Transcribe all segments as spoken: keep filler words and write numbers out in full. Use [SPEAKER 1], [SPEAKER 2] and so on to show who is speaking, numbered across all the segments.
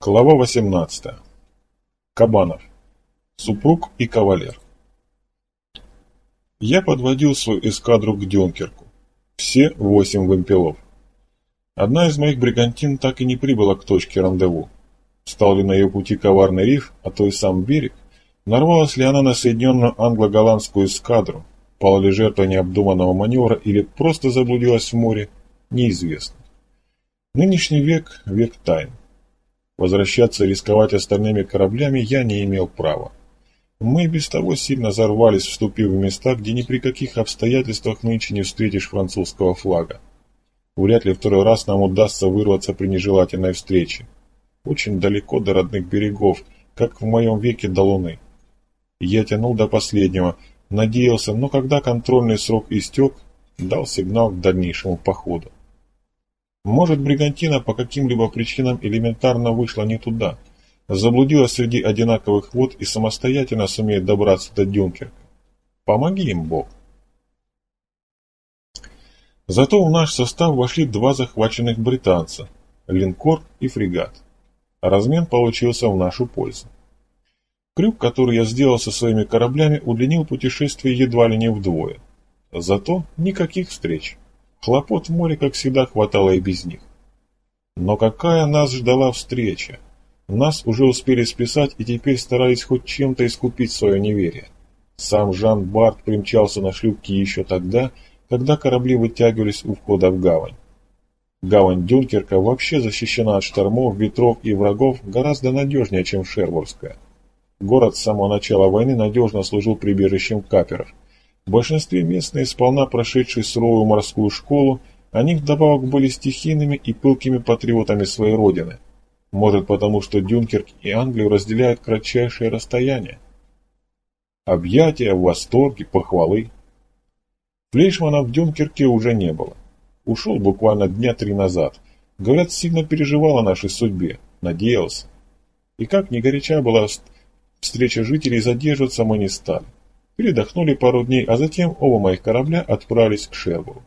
[SPEAKER 1] Глава восемнадцатая. Кабанов. Супруг и кавалер. Я подводил свою эскадру к Дюнкерку. Все восемь вымпелов. Одна из моих бригантин так и не прибыла к точке рандеву. Стал ли на ее пути коварный риф, а то и сам берег? Нарвалась ли она на соединенную англо-голландскую эскадру? Пала ли жертва необдуманного маневра или просто заблудилась в море? Неизвестно. Нынешний век – век тайн. Возвращаться и рисковать остальными кораблями я не имел права. Мы без того сильно зарвались, вступив в места, где ни при каких обстоятельствах нынче не встретишь французского флага. Вряд ли второй раз нам удастся вырваться при нежелательной встрече. Очень далеко до родных берегов, как в моем веке до Луны. Я тянул до последнего, надеялся, но когда контрольный срок истек, дал сигнал к дальнейшему походу. Может, бригантина по каким-либо причинам элементарно вышла не туда, заблудилась среди одинаковых вод и самостоятельно сумеет добраться до Дюнкерка. Помоги им, Бог. Зато в наш состав вошли два захваченных британца – линкор и фрегат. Размен получился в нашу пользу. Крюк, который я сделал со своими кораблями, удлинил путешествие едва ли не вдвое. Зато никаких встреч. Хлопот в море, как всегда, хватало и без них. Но какая нас ждала встреча? Нас уже успели списать и теперь старались хоть чем-то искупить свое неверие. Сам Жан Барт примчался на шлюпке еще тогда, когда корабли вытягивались у входа в гавань. Гавань Дюнкерка вообще защищена от штормов, ветров и врагов гораздо надежнее, чем Шербургская. Город с самого начала войны надежно служил прибежищем каперов. В большинстве местные, сполна прошедшие суровую морскую школу, они вдобавок были стихийными и пылкими патриотами своей родины. Может, потому что Дюнкерк и Англию разделяют кратчайшее расстояние. Объятия, восторги, похвалы. Флейшмана в Дюнкерке уже не было. Ушел буквально дня три назад. Говорят, сильно переживал о нашей судьбе, надеялся. И как ни горяча была встреча жителей, задерживаться мы не стали. Передохнули пару дней, а затем оба моих корабля отправились к Шербуру.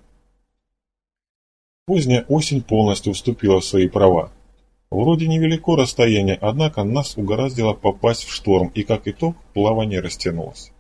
[SPEAKER 1] Поздняя осень полностью вступила в свои права. Вроде невелико расстояние, однако нас угораздило попасть в шторм, и как итог плавание растянулось.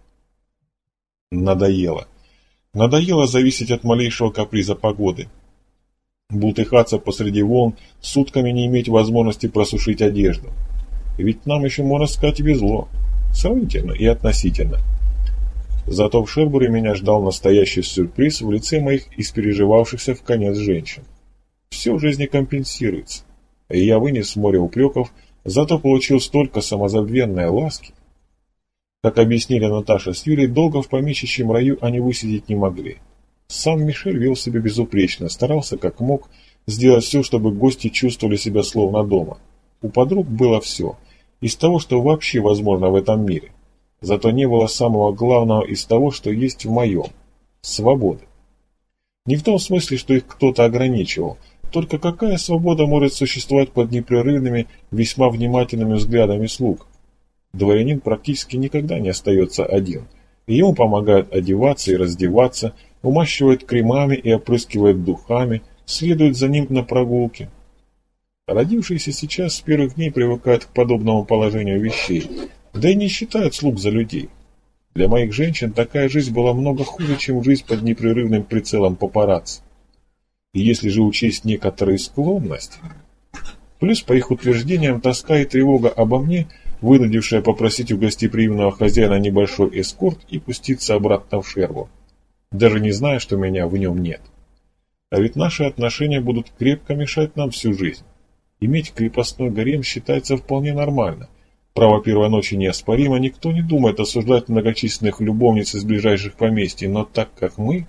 [SPEAKER 1] Надоело. Надоело зависеть от малейшего каприза погоды. Бултыхаться посреди волн, сутками не иметь возможности просушить одежду. Ведь нам еще, можно сказать, везло. Сравнительно и относительно. Зато в Шербуре меня ждал настоящий сюрприз в лице моих испереживавшихся в конец женщин. Все в жизни компенсируется. И я вынес море упреков, зато получил столько самозабвенной ласки. Как объяснили Наташа с Юлей, долго в помещичьем раю они высидеть не могли. Сам Мишель вел себя безупречно, старался как мог сделать все, чтобы гости чувствовали себя словно дома. У подруг было все, из того, что вообще возможно в этом мире. Зато не было самого главного из того, что есть в моем – свободы. Не в том смысле, что их кто-то ограничивал, только какая свобода может существовать под непрерывными, весьма внимательными взглядами слуг? Дворянин практически никогда не остается один, и ему помогают одеваться и раздеваться, умащивают кремами и опрыскивают духами, следуют за ним на прогулки. Родившиеся сейчас с первых дней привыкают к подобному положению вещей, да и не считают слуг за людей. Для моих женщин такая жизнь была много хуже, чем жизнь под непрерывным прицелом папарацци. И если же учесть некоторые склонности, плюс, по их утверждениям, тоска и тревога обо мне, вынудившая попросить у гостеприимного хозяина небольшой эскорт и пуститься обратно в Шербург, даже не зная, что меня в нем нет. А ведь наши отношения будут крепко мешать нам всю жизнь. Иметь крепостной гарем считается вполне нормально. Право первой ночи неоспоримо, никто не думает осуждать многочисленных любовниц из ближайших поместий, но так как мы...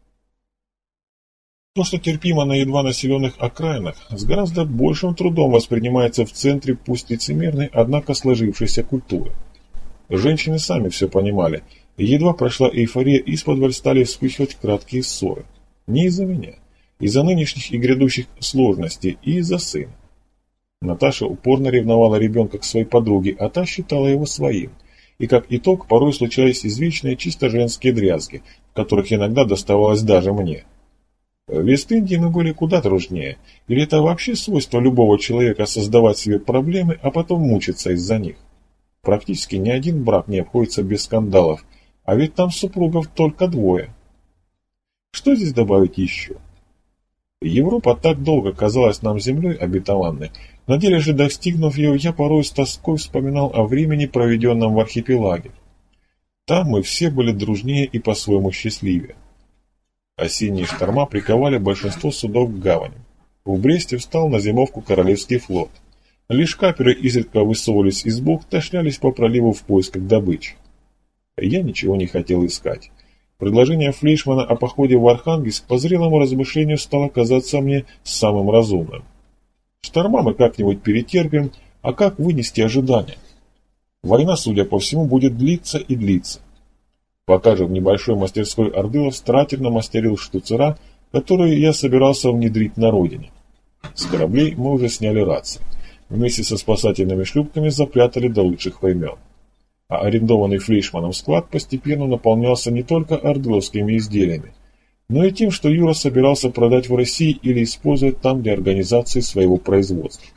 [SPEAKER 1] То, что терпимо на едва населенных окраинах, с гораздо большим трудом воспринимается в центре пусть лицемерной, однако сложившейся культуры. Женщины сами все понимали, и едва прошла эйфория, исподволь стали вспыхивать краткие ссоры. Не из-за меня, из-за нынешних и грядущих сложностей, и из-за сына. Наташа упорно ревновала ребенка к своей подруге, а та считала его своим. И как итог, порой случались извечные чисто женские дрязги, в которых иногда доставалось даже мне. В Вест-Индии мы были куда труднее, или это вообще свойство любого человека создавать себе проблемы, а потом мучиться из-за них. Практически ни один брак не обходится без скандалов, а ведь там супругов только двое. Что здесь добавить еще? Европа так долго казалась нам землей обетованной, на деле же, достигнув ее, я порой с тоской вспоминал о времени, проведенном в архипелаге. Там мы все были дружнее и по-своему счастливее. Осенние шторма приковали большинство судов к гавани. В Бресте встал на зимовку Королевский флот. Лишь каперы изредка высовывались из бухт и шлялись по проливу в поисках добычи. Я ничего не хотел искать. Предложение Флейшмана о походе в Архангельск по зрелому размышлению стало казаться мне самым разумным. Шторма мы как-нибудь перетерпим, а как вынести ожидания? Война, судя по всему, будет длиться и длиться. Пока же в небольшой мастерской Ордылов старательно мастерил штуцера, которые я собирался внедрить на родине. С кораблей мы уже сняли рации. Вместе со спасательными шлюпками запрятали до лучших времен. А арендованный Флейшманом склад постепенно наполнялся не только ордыловскими изделиями, но и тем, что Юра собирался продать в России или использовать там для организации своего производства.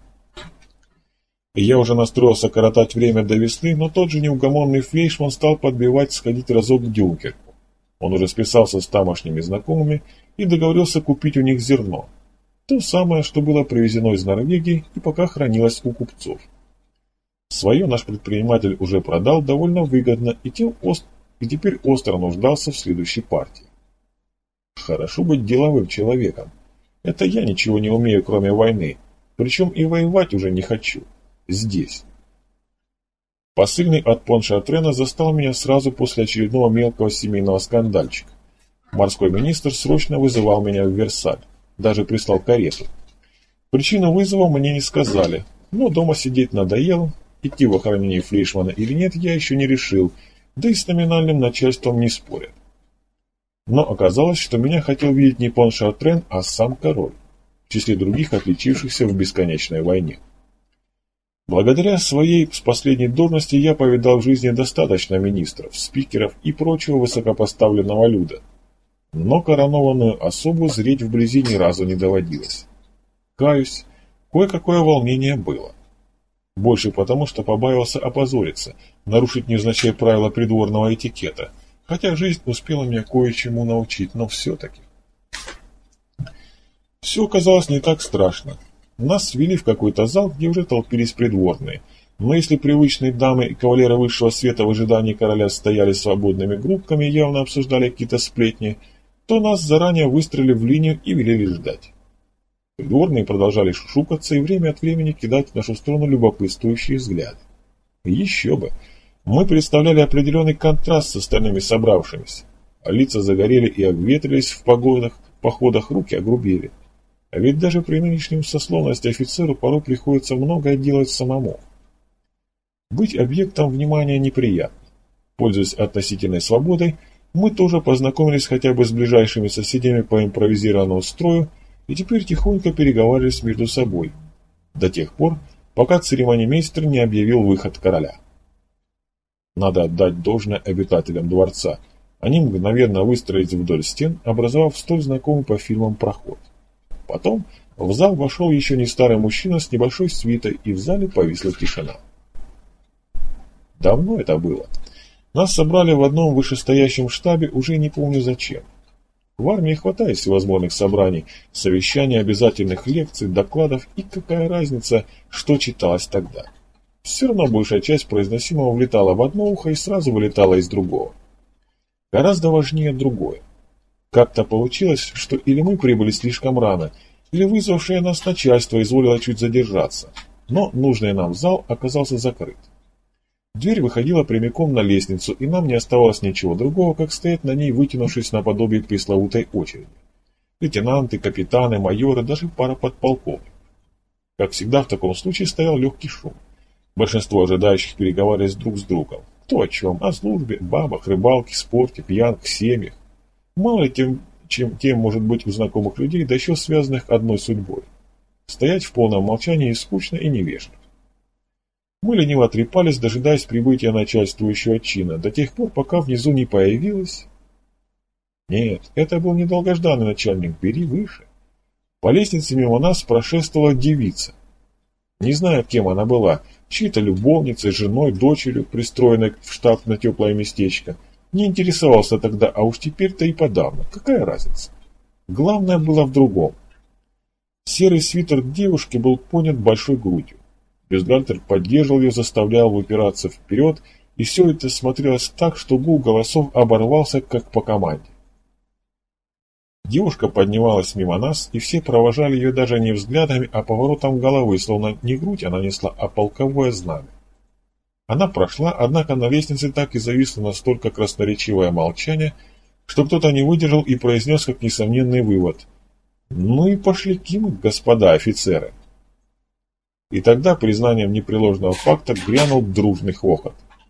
[SPEAKER 1] Я уже настроился коротать время до весны, но тот же неугомонный Флейшман стал подбивать сходить разок к Дюнкерку. Он уже списался с тамошними знакомыми и договорился купить у них зерно. То самое, что было привезено из Норвегии и пока хранилось у купцов. Свое наш предприниматель уже продал довольно выгодно и, тем ост... и теперь остро нуждался в следующей партии. Хорошо быть деловым человеком. Это я ничего не умею, кроме войны. Причем и воевать уже не хочу. Здесь. Посыльный от Поншартрена застал меня сразу после очередного мелкого семейного скандальчика. Морской министр срочно вызывал меня в Версаль. Даже прислал карету. Причину вызова мне не сказали, но дома сидеть надоело. Идти в охранение Флейшмана или нет, я еще не решил, да и с номинальным начальством не спорят. Но оказалось, что меня хотел видеть не Поншартрен, а сам король, в числе других отличившихся в бесконечной войне. Благодаря своей с последней должности я повидал в жизни достаточно министров, спикеров и прочего высокопоставленного люда, но коронованную особу зреть вблизи ни разу не доводилось. Каюсь, кое-какое волнение было. Больше потому, что побаивался опозориться, нарушить невзначай правила придворного этикета, хотя жизнь успела меня кое-чему научить, но все-таки. Все оказалось не так страшно. Нас свели в какой-то зал, где уже толпились придворные, но если привычные дамы и кавалеры высшего света в ожидании короля стояли свободными группками и явно обсуждали какие-то сплетни, то нас заранее выстроили в линию и велели ждать. Придворные продолжали шушукаться и время от времени кидать в нашу сторону любопытствующие взгляды. Еще бы! Мы представляли определенный контраст с остальными собравшимися. А лица загорели и обветрились в погодах, походах, руки огрубели. А ведь даже при нынешнем сословности офицеру порой приходится многое делать самому. Быть объектом внимания неприятно. Пользуясь относительной свободой, мы тоже познакомились хотя бы с ближайшими соседями по импровизированному строю и теперь тихонько переговаривались между собой, до тех пор, пока церемонимейстер не объявил выход короля. Надо отдать должное обитателям дворца. Они мгновенно выстроились вдоль стен, образовав столь знакомый по фильмам проход. Потом в зал вошел еще не старый мужчина с небольшой свитой, и в зале повисла тишина. Давно это было. Нас собрали в одном вышестоящем штабе, уже не помню зачем. В армии хватает всевозможных собраний, совещаний, обязательных лекций, докладов, и какая разница, что читалось тогда. Все равно большая часть произносимого влетала в одно ухо и сразу вылетала из другого. Гораздо важнее другое. Как-то получилось, что или мы прибыли слишком рано, или вызвавшее нас начальство изволило чуть задержаться, но нужный нам зал оказался закрыт. Дверь выходила прямиком на лестницу, и нам не оставалось ничего другого, как стоять на ней, вытянувшись наподобие пресловутой очереди. Лейтенанты, капитаны, майоры, даже пара подполковников. Как всегда, в таком случае стоял легкий шум. Большинство ожидающих переговаривались друг с другом. Кто о чем? О службе, бабах, рыбалке, спорте, пьянках, семьях. Мало ли тем, чем тем может быть у знакомых людей, да еще связанных одной судьбой. Стоять в полном молчании скучно и невежливо. Мы лениво трепались, дожидаясь прибытия начальствующего чина, до тех пор, пока внизу не появилась Нет, это был недолгожданный начальник, бери выше. По лестнице мимо нас прошествовала девица. Не знаю, кем она была, чьей-то любовницей, женой, дочерью, пристроенной в штаб на теплое местечко. Не интересовался тогда, а уж теперь-то и подавно. Какая разница? Главное было в другом. Серый свитер девушки был понят большой грудью. Бюстгальтер поддерживал ее, заставлял выпираться вперед, и все это смотрелось так, что гул голосов оборвался, как по команде. Девушка поднималась мимо нас, и все провожали ее даже не взглядами, а поворотом головы, словно не грудь она несла, а полковое знамя. Она прошла, однако на лестнице так и зависло настолько красноречивое молчание, что кто-то не выдержал и произнес как несомненный вывод: «Ну и пошли кимы, господа офицеры!» И тогда признанием непреложного факта грянул дружный хохот.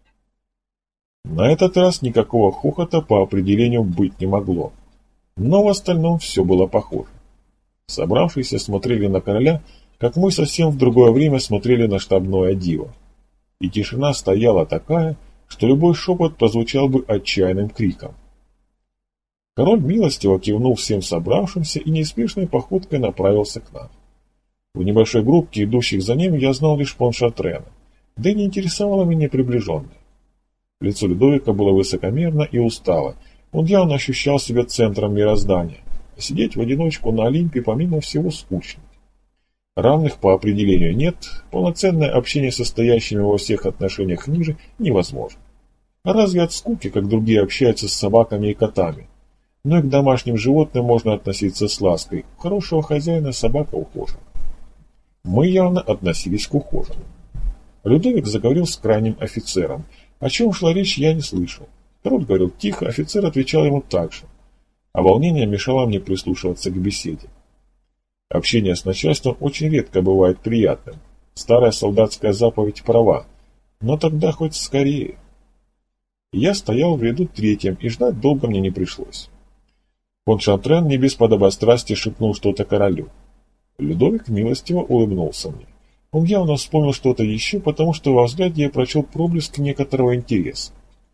[SPEAKER 1] На этот раз никакого хохота по определению быть не могло. Но в остальном все было похоже. Собравшиеся смотрели на короля, как мы совсем в другое время смотрели на штабное диво. И тишина стояла такая, что любой шепот прозвучал бы отчаянным криком. Король милостиво кивнул всем собравшимся и неспешной походкой направился к нам. В небольшой группке, идущих за ним, я знал лишь Поншатрена, да и не интересовало меня приближенное. Лицо Людовика было высокомерно и устало. Он явно ощущал себя центром мироздания. Сидеть в одиночку на Олимпе помимо всего скучно. Равных по определению нет, полноценное общение с состоящими во всех отношениях ниже невозможно. А разве от скуки, как другие общаются с собаками и котами? Но и к домашним животным можно относиться с лаской. У хорошего хозяина собака ухожена. Мы явно относились к ухоженным. Людовик заговорил с крайним офицером. О чем шла речь, я не слышал. Король говорил тихо, офицер отвечал ему так же. А волнение мешало мне прислушиваться к беседе. Общение с начальством очень редко бывает приятным. Старая солдатская заповедь права. Но тогда хоть скорее. Я стоял в ряду третьем, и ждать долго мне не пришлось. Поншатрен не без подобострастия шепнул что-то королю. Людовик милостиво улыбнулся мне. Он явно вспомнил что-то еще, потому что во взгляде я прочел проблеск некоторого интереса.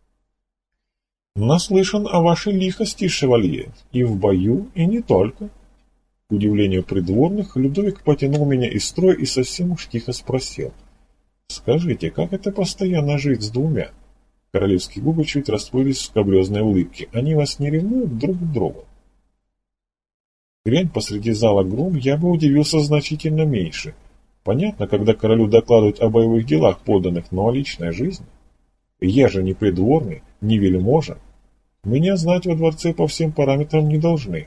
[SPEAKER 1] «Наслышан о вашей лихости, шевалье, и в бою, и не только». К удивлению придворных, Людовик потянул меня из строя и совсем уж тихо спросил: «Скажите, как это постоянно жить с двумя?» Королевские губы чуть расплылись в скабрезной улыбке. «Они вас не ревнуют друг к другу?» Грянь посреди зала гром, я бы удивился значительно меньше. Понятно, когда королю докладывают о боевых делах подданных, но о личной жизни. Я же не придворный, не вельможа. Меня знать во дворце по всем параметрам не должны.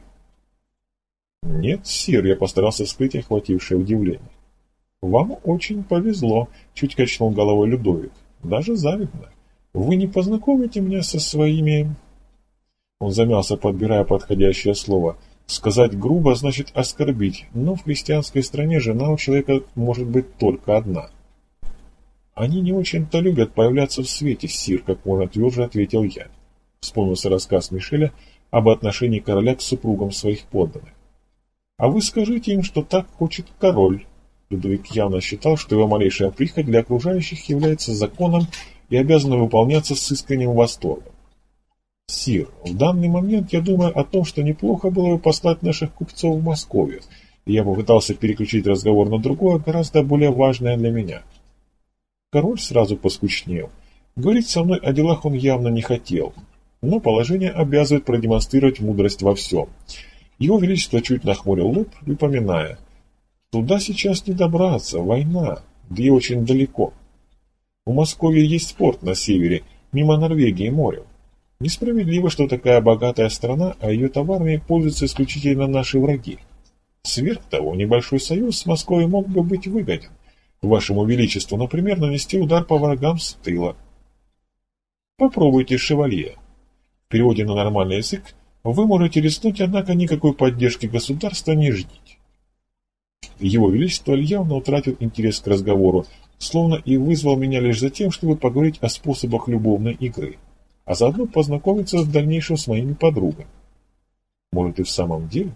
[SPEAKER 1] Нет, сир, я постарался скрыть охватившее удивление. Вам очень повезло, чуть качнул головой Людовик. Даже завидно. Вы не познакомите меня со своими... Он замялся, подбирая подходящее слово. Сказать грубо значит оскорбить, но в христианской стране жена у человека может быть только одна. Они не очень-то любят появляться в свете, сир, как можно тверже ответил я. Вспомнился рассказ Мишеля об отношении короля к супругам своих подданных. А вы скажите им, что так хочет король. Людовик явно считал, что его малейшая прихоть для окружающих является законом и обязана выполняться с искренним восторгом. Сир, в данный момент я думаю о том, что неплохо было бы послать наших купцов в Москву, и я попытался переключить разговор на другое, гораздо более важное для меня. Король сразу поскучнел. Говорить со мной о делах он явно не хотел, но положение обязывает продемонстрировать мудрость во всем. Его Величество чуть нахмурил лоб, припоминая: туда сейчас не добраться, война, да и очень далеко. У Москвы есть порт на севере, мимо Норвегии и моря. Несправедливо, что такая богатая страна, а ее товарами пользуются исключительно наши враги. Сверх того, небольшой союз с Москвой мог бы быть выгоден. Вашему Величеству, например, нанести удар по врагам с тыла. Попробуйте, шевалье. В переводе на нормальный язык вы можете рискнуть, однако никакой поддержки государства не ждите. Его Величество явно утратил интерес к разговору, словно и вызвал меня лишь за тем, чтобы поговорить о способах любовной игры, а заодно познакомиться в дальнейшем с моими подругами. Может, и в самом деле?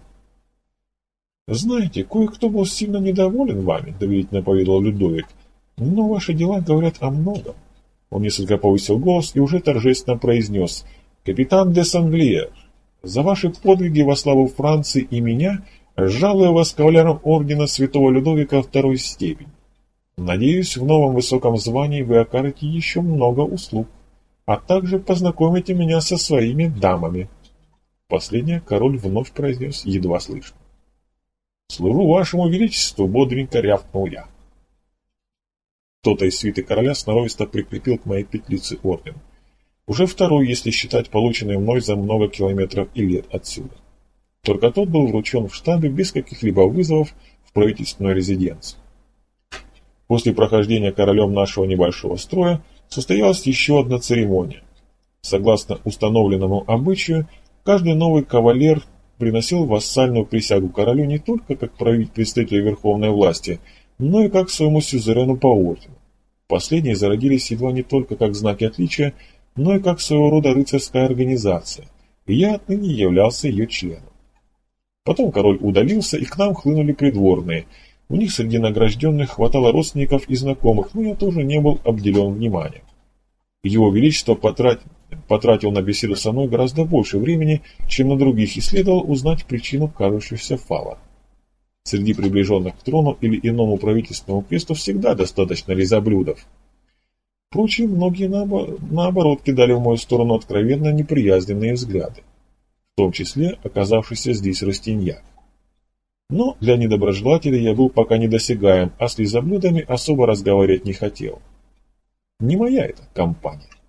[SPEAKER 1] Знаете, кое-кто был сильно недоволен вами, доверительно поведал Людовик, но ваши дела говорят о многом. Он несколько повысил голос и уже торжественно произнес: «Капитан де Санглиер, За ваши подвиги во славу Франции и меня жалую вас кавалером ордена святого Людовика второй степени. Надеюсь, в новом высоком звании вы окажете еще много услуг, а также познакомите меня со своими дамами». Последнее король вновь произнес едва слышно. «Служу вашему величеству», — бодренько рявкнул я. Кто-то из свиты короля сноровисто прикрепил к моей петлице орден. Уже второй, если считать полученный мной за много километров и лет отсюда. Только тот был вручен в штабе без каких-либо вызовов в правительственную резиденцию. После прохождения королем нашего небольшого строя состоялась еще одна церемония. Согласно установленному обычаю, каждый новый кавалер приносил вассальную присягу королю не только как представителю верховной власти, но и как своему сюзерену по ордену. Последние зародились едва не только как знаки отличия, но и как своего рода рыцарская организация, и я отныне являлся ее членом. Потом король удалился, и к нам хлынули придворные. У них среди награжденных хватало родственников и знакомых, но я тоже не был обделен вниманием. Его Величество потратил, потратил на беседу со мной гораздо больше времени, чем на других, и следовал узнать причину кажущегося фавора. Среди приближенных к трону или иному правительственному кресту всегда достаточно лизоблюдов. Впрочем, многие наоборот кидали в мою сторону откровенно неприязненные взгляды, в том числе оказавшийся здесь Растиньяк. Но для недоброжелателей я был пока недосягаем, а с лизоблюдами особо разговаривать не хотел. Не моя это компания.